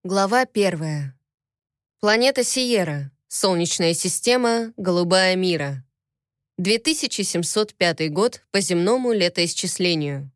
Глава 1. Планета Сиера. Солнечная система. Голубая Мира. 2705 год по земному летоисчислению.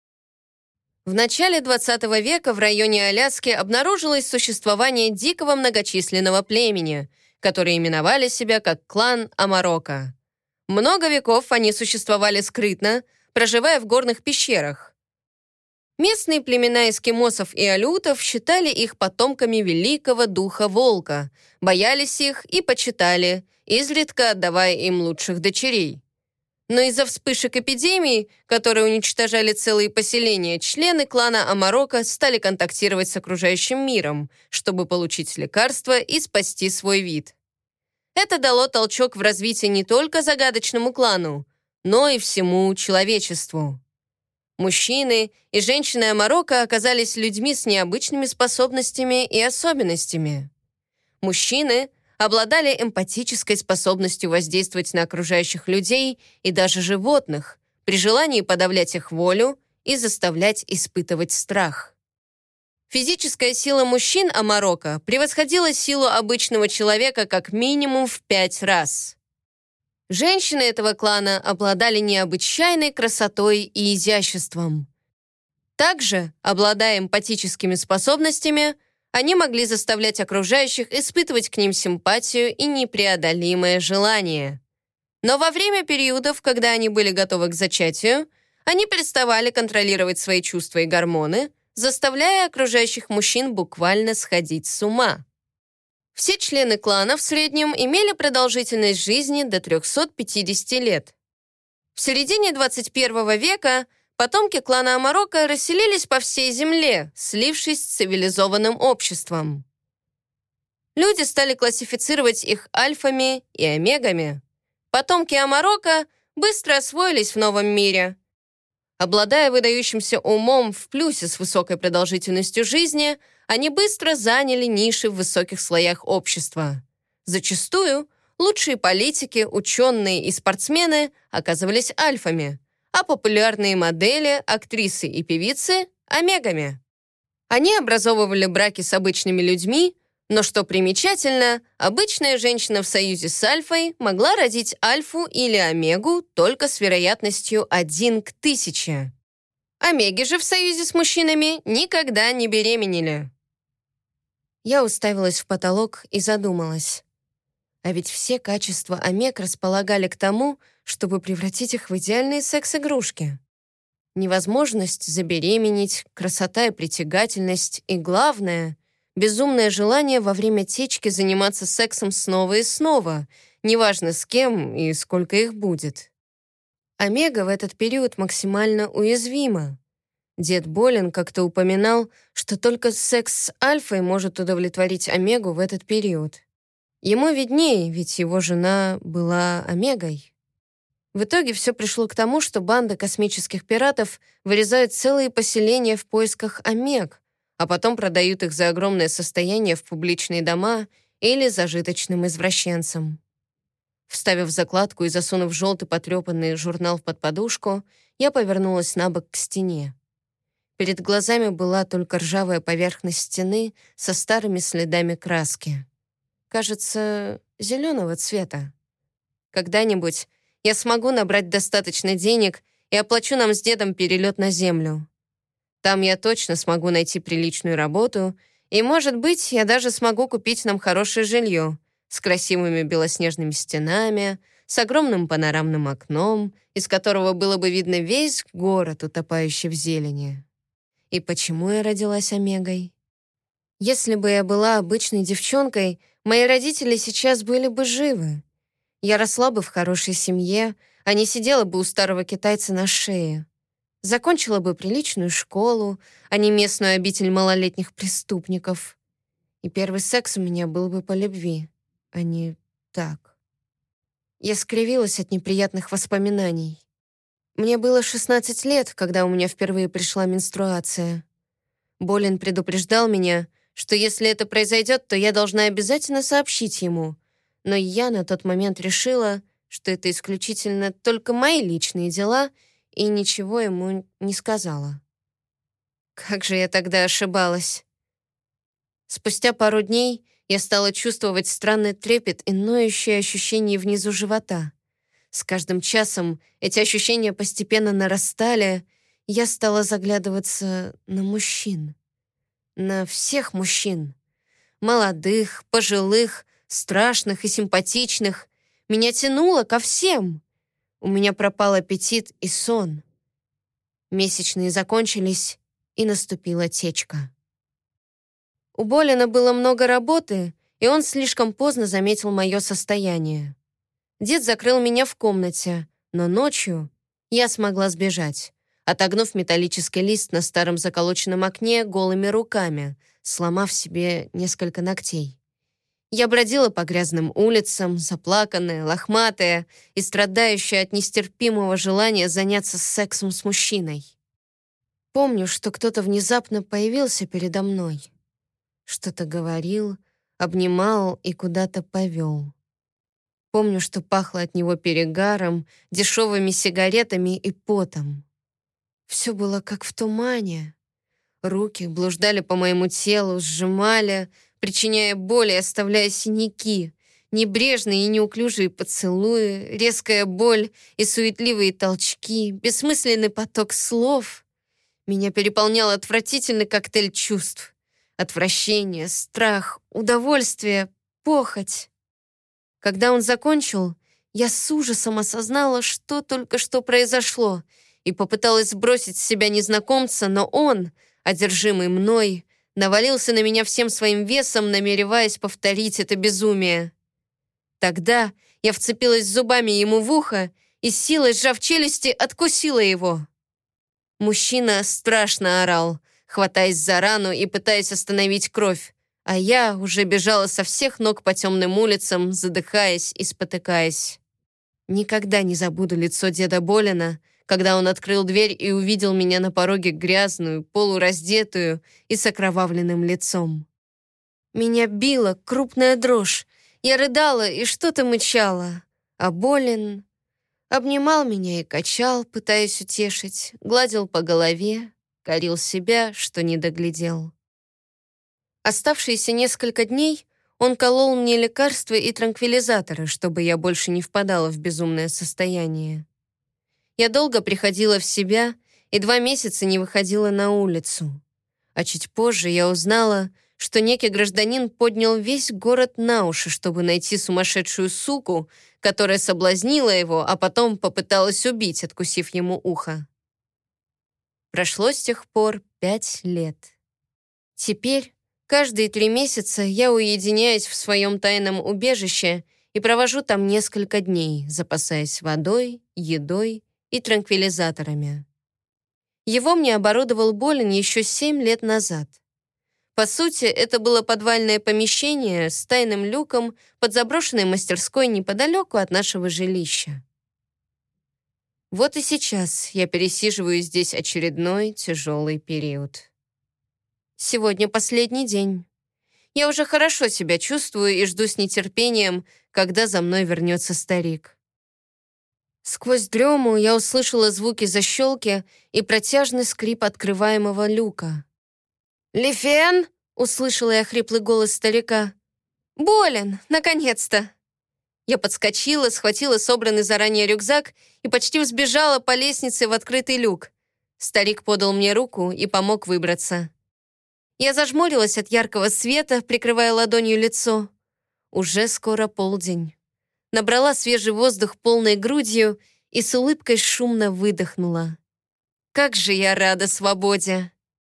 В начале 20 века в районе Аляски обнаружилось существование дикого многочисленного племени, которые именовали себя как клан Амарока. Много веков они существовали скрытно, проживая в горных пещерах. Местные племена эскимосов и алеутов считали их потомками великого духа волка, боялись их и почитали, изредка отдавая им лучших дочерей. Но из-за вспышек эпидемий, которые уничтожали целые поселения, члены клана Амарока стали контактировать с окружающим миром, чтобы получить лекарства и спасти свой вид. Это дало толчок в развитии не только загадочному клану, но и всему человечеству. Мужчины и женщины Амарока оказались людьми с необычными способностями и особенностями. Мужчины обладали эмпатической способностью воздействовать на окружающих людей и даже животных, при желании подавлять их волю и заставлять испытывать страх. Физическая сила мужчин Амарока превосходила силу обычного человека как минимум в 5 раз. Женщины этого клана обладали необычайной красотой и изяществом. Также, обладая эмпатическими способностями, они могли заставлять окружающих испытывать к ним симпатию и непреодолимое желание. Но во время периодов, когда они были готовы к зачатию, они переставали контролировать свои чувства и гормоны, заставляя окружающих мужчин буквально сходить с ума. Все члены клана в среднем имели продолжительность жизни до 350 лет. В середине 21 века потомки клана Амарока расселились по всей земле, слившись с цивилизованным обществом. Люди стали классифицировать их альфами и омегами. Потомки Амарока быстро освоились в новом мире. Обладая выдающимся умом в плюсе с высокой продолжительностью жизни, они быстро заняли ниши в высоких слоях общества. Зачастую лучшие политики, ученые и спортсмены оказывались альфами, а популярные модели, актрисы и певицы – омегами. Они образовывали браки с обычными людьми, но, что примечательно, обычная женщина в союзе с альфой могла родить альфу или омегу только с вероятностью 1 к 1000. Омеги же в союзе с мужчинами никогда не беременели. Я уставилась в потолок и задумалась. А ведь все качества омег располагали к тому, чтобы превратить их в идеальные секс-игрушки. Невозможность забеременеть, красота и притягательность, и главное — безумное желание во время течки заниматься сексом снова и снова, неважно с кем и сколько их будет. Омега в этот период максимально уязвима. Дед Болин как-то упоминал, что только секс с альфой может удовлетворить омегу в этот период. Ему виднее, ведь его жена была омегой. В итоге все пришло к тому, что банда космических пиратов вырезают целые поселения в поисках омег, а потом продают их за огромное состояние в публичные дома или зажиточным извращенцам. Вставив закладку и засунув желтый потрепанный журнал под подушку, я повернулась на бок к стене. Перед глазами была только ржавая поверхность стены со старыми следами краски. Кажется, зеленого цвета. Когда-нибудь я смогу набрать достаточно денег и оплачу нам с дедом перелет на Землю. Там я точно смогу найти приличную работу, и, может быть, я даже смогу купить нам хорошее жилье с красивыми белоснежными стенами, с огромным панорамным окном, из которого было бы видно весь город, утопающий в зелени. И почему я родилась омегой? Если бы я была обычной девчонкой, мои родители сейчас были бы живы. Я росла бы в хорошей семье, а не сидела бы у старого китайца на шее. Закончила бы приличную школу, а не местную обитель малолетних преступников. И первый секс у меня был бы по любви, а не так. Я скривилась от неприятных воспоминаний. Мне было 16 лет, когда у меня впервые пришла менструация. Болин предупреждал меня, что если это произойдет, то я должна обязательно сообщить ему. Но я на тот момент решила, что это исключительно только мои личные дела, и ничего ему не сказала. Как же я тогда ошибалась. Спустя пару дней я стала чувствовать странный трепет и ноющее ощущение внизу живота. С каждым часом эти ощущения постепенно нарастали, и я стала заглядываться на мужчин. На всех мужчин. Молодых, пожилых, страшных и симпатичных. Меня тянуло ко всем. У меня пропал аппетит и сон. Месячные закончились, и наступила течка. У Болина было много работы, и он слишком поздно заметил мое состояние. Дед закрыл меня в комнате, но ночью я смогла сбежать, отогнув металлический лист на старом заколоченном окне голыми руками, сломав себе несколько ногтей. Я бродила по грязным улицам, заплаканная, лохматая и страдающая от нестерпимого желания заняться сексом с мужчиной. Помню, что кто-то внезапно появился передо мной. Что-то говорил, обнимал и куда-то повел. Помню, что пахло от него перегаром, дешевыми сигаретами и потом. Все было как в тумане. Руки блуждали по моему телу, сжимали, причиняя боль и оставляя синяки, небрежные и неуклюжие поцелуи, резкая боль и суетливые толчки, бессмысленный поток слов. Меня переполнял отвратительный коктейль чувств. Отвращение, страх, удовольствие, похоть. Когда он закончил, я с ужасом осознала, что только что произошло, и попыталась сбросить с себя незнакомца, но он, одержимый мной, навалился на меня всем своим весом, намереваясь повторить это безумие. Тогда я вцепилась зубами ему в ухо и, силой сжав челюсти, откусила его. Мужчина страшно орал, хватаясь за рану и пытаясь остановить кровь, а я уже бежала со всех ног по темным улицам, задыхаясь и спотыкаясь. Никогда не забуду лицо деда Болина, когда он открыл дверь и увидел меня на пороге грязную, полураздетую и с окровавленным лицом. Меня била крупная дрожь, я рыдала и что-то мычала, а Болин обнимал меня и качал, пытаясь утешить, гладил по голове, корил себя, что не доглядел. Оставшиеся несколько дней он колол мне лекарства и транквилизаторы, чтобы я больше не впадала в безумное состояние. Я долго приходила в себя и 2 месяца не выходила на улицу. А чуть позже я узнала, что некий гражданин поднял весь город на уши, чтобы найти сумасшедшую суку, которая соблазнила его, а потом попыталась убить, откусив ему ухо. Прошло с тех пор 5 лет. Теперь каждые 3 месяца я уединяюсь в своем тайном убежище и провожу там несколько дней, запасаясь водой, едой и транквилизаторами. Его мне оборудовал Болин еще 7 лет назад. По сути, это было подвальное помещение с тайным люком под заброшенной мастерской неподалеку от нашего жилища. Вот и сейчас я пересиживаю здесь очередной тяжелый период. Сегодня последний день. Я уже хорошо себя чувствую и жду с нетерпением, когда за мной вернется старик. Сквозь дрему я услышала звуки защелки и протяжный скрип открываемого люка. «Лифен!» — услышала я хриплый голос старика. «Болен, наконец-то!» Я подскочила, схватила собранный заранее рюкзак и почти взбежала по лестнице в открытый люк. Старик подал мне руку и помог выбраться. Я зажмурилась от яркого света, прикрывая ладонью лицо. Уже скоро полдень. Набрала свежий воздух полной грудью и с улыбкой шумно выдохнула. Как же я рада свободе!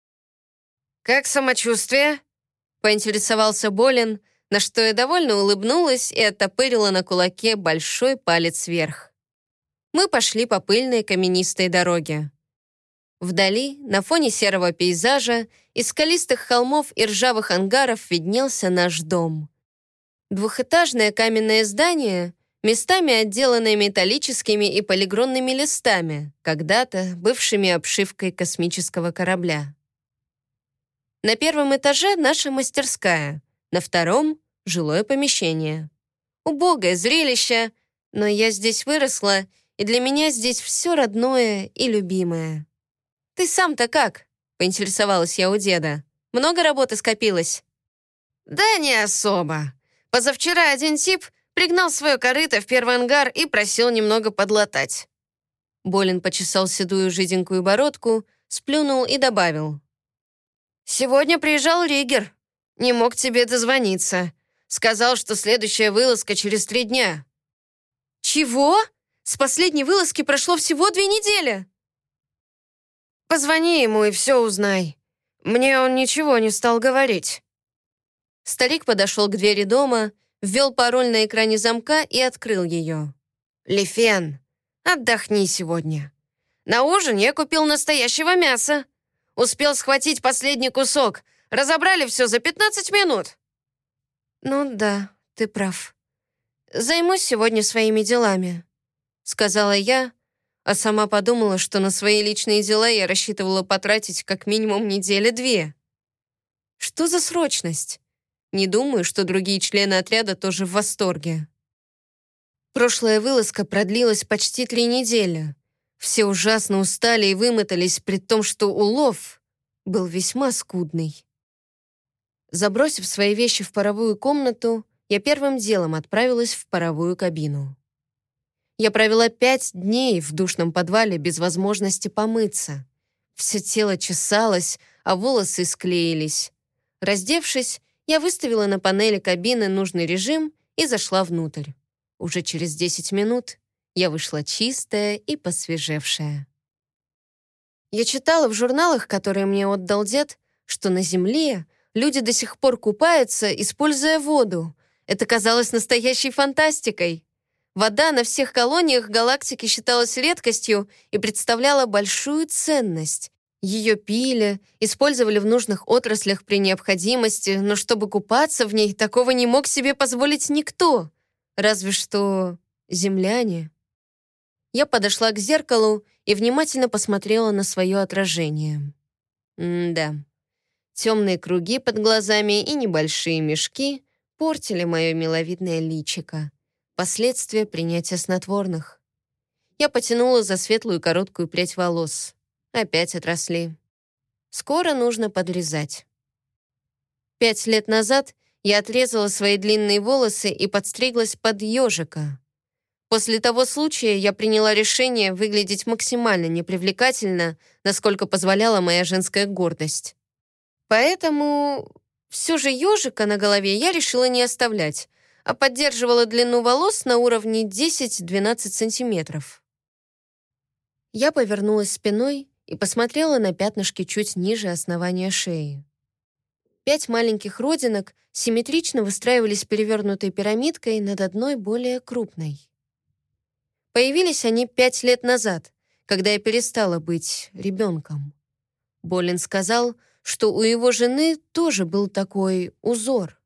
«Как самочувствие?» — поинтересовался Болин, на что я довольно улыбнулась и оттопырила на кулаке большой палец вверх. Мы пошли по пыльной каменистой дороге. Вдали, на фоне серого пейзажа, из скалистых холмов и ржавых ангаров виднелся наш дом. Двухэтажное каменное здание, местами отделанное металлическими и полигронными листами, когда-то бывшими обшивкой космического корабля. На 1 этаже наша мастерская, на 2 — жилое помещение. Убогое зрелище, но я здесь выросла, и для меня здесь все родное и любимое. «Ты сам-то как?» — поинтересовалась я у деда. «Много работы скопилось?» «Да не особо. Позавчера один тип пригнал свое корыто в первый ангар и просил немного подлатать». Болин почесал седую жиденькую бородку, сплюнул и добавил. «Сегодня приезжал Ригер. Не мог тебе дозвониться. Сказал, что следующая вылазка через 3 дня». «Чего? С последней вылазки прошло всего 2 недели!» «Позвони ему и все узнай. Мне он ничего не стал говорить». Старик подошел к двери дома, ввел пароль на экране замка и открыл ее. «Лифен, отдохни сегодня. На ужин я купил настоящего мяса. Успел схватить последний кусок. Разобрали все за 15 минут». «Ну да, ты прав. Займусь сегодня своими делами», — сказала я, а сама подумала, что на свои личные дела я рассчитывала потратить как минимум 2 недели. Что за срочность? Не думаю, что другие члены отряда тоже в восторге. Прошлая вылазка продлилась почти 3 недели. Все ужасно устали и вымотались, при том, что улов был весьма скудный. Забросив свои вещи в паровую комнату, я первым делом отправилась в паровую кабину. Я провела 5 дней в душном подвале без возможности помыться. Все тело чесалось, а волосы склеились. Раздевшись, я выставила на панели кабины нужный режим и зашла внутрь. Уже через 10 минут я вышла чистая и посвежевшая. Я читала в журналах, которые мне отдал дед, что на Земле люди до сих пор купаются, используя воду. Это казалось настоящей фантастикой. Вода на всех колониях галактики считалась редкостью и представляла большую ценность. Ее пили, использовали в нужных отраслях при необходимости, но чтобы купаться в ней, такого не мог себе позволить никто. Разве что земляне. Я подошла к зеркалу и внимательно посмотрела на свое отражение. Да, темные круги под глазами и небольшие мешки портили мое миловидное личико. Последствия принятия снотворных. Я потянула за светлую короткую прядь волос. Опять отросли. Скоро нужно подрезать. 5 лет назад я отрезала свои длинные волосы и подстриглась под ежика. После того случая я приняла решение выглядеть максимально непривлекательно, насколько позволяла моя женская гордость. Поэтому все же ежика на голове я решила не оставлять, а поддерживала длину волос на уровне 10-12 сантиметров. Я повернулась спиной и посмотрела на пятнышки чуть ниже основания шеи. 5 маленьких родинок симметрично выстраивались перевернутой пирамидкой над одной более крупной. Появились они 5 лет назад, когда я перестала быть ребенком. Болин сказал, что у его жены тоже был такой узор.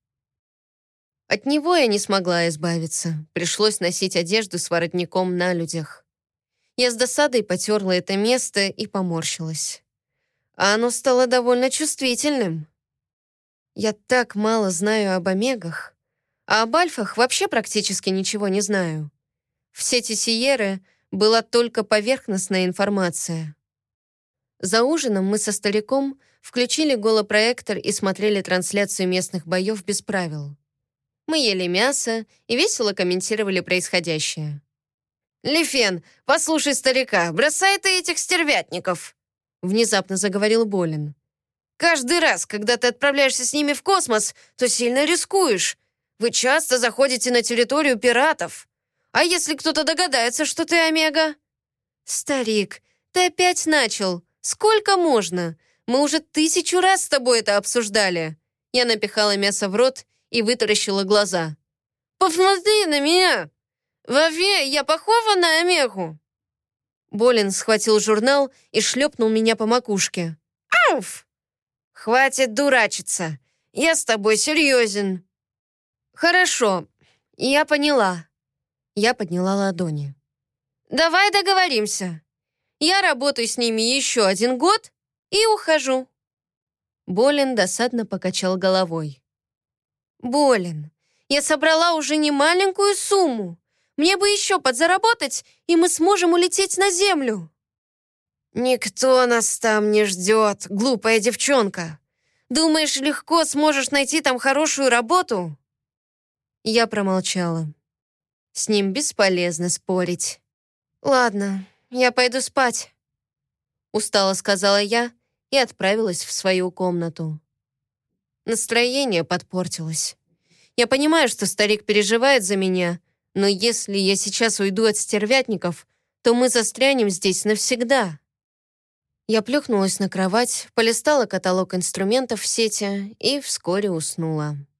От него я не смогла избавиться, пришлось носить одежду с воротником на людях. Я с досадой потерла это место и поморщилась. А оно стало довольно чувствительным. Я так мало знаю об омегах, а об альфах вообще практически ничего не знаю. В сети Сиерры была только поверхностная информация. За ужином мы со стариком включили голопроектор и смотрели трансляцию местных боев без правил. Мы ели мясо и весело комментировали происходящее. «Лифен, послушай старика, бросай ты этих стервятников!» Внезапно заговорил Болин. «Каждый раз, когда ты отправляешься с ними в космос, то сильно рискуешь. Вы часто заходите на территорию пиратов. А если кто-то догадается, что ты Омега?» «Старик, ты опять начал. Сколько можно? Мы уже 1000 раз с тобой это обсуждали». Я напихала мясо в рот и вытаращила глаза. «Посмотри на меня! Вове, я похожа на Омегу?» Болин схватил журнал и шлепнул меня по макушке. «Ауф! Хватит дурачиться. Я с тобой серьезен». «Хорошо, я поняла». Я подняла ладони. «Давай договоримся. Я работаю с ними еще 1 год и ухожу». Болин досадно покачал головой. «Болин, я собрала уже немаленькую сумму. Мне бы еще подзаработать, и мы сможем улететь на Землю». «Никто нас там не ждет, глупая девчонка. Думаешь, легко сможешь найти там хорошую работу?» Я промолчала. С ним бесполезно спорить. «Ладно, я пойду спать», — устало сказала я и отправилась в свою комнату. Настроение подпортилось. Я понимаю, что старик переживает за меня, но если я сейчас уйду от стервятников, то мы застрянем здесь навсегда. Я плюхнулась на кровать, полистала каталог инструментов в сети и вскоре уснула.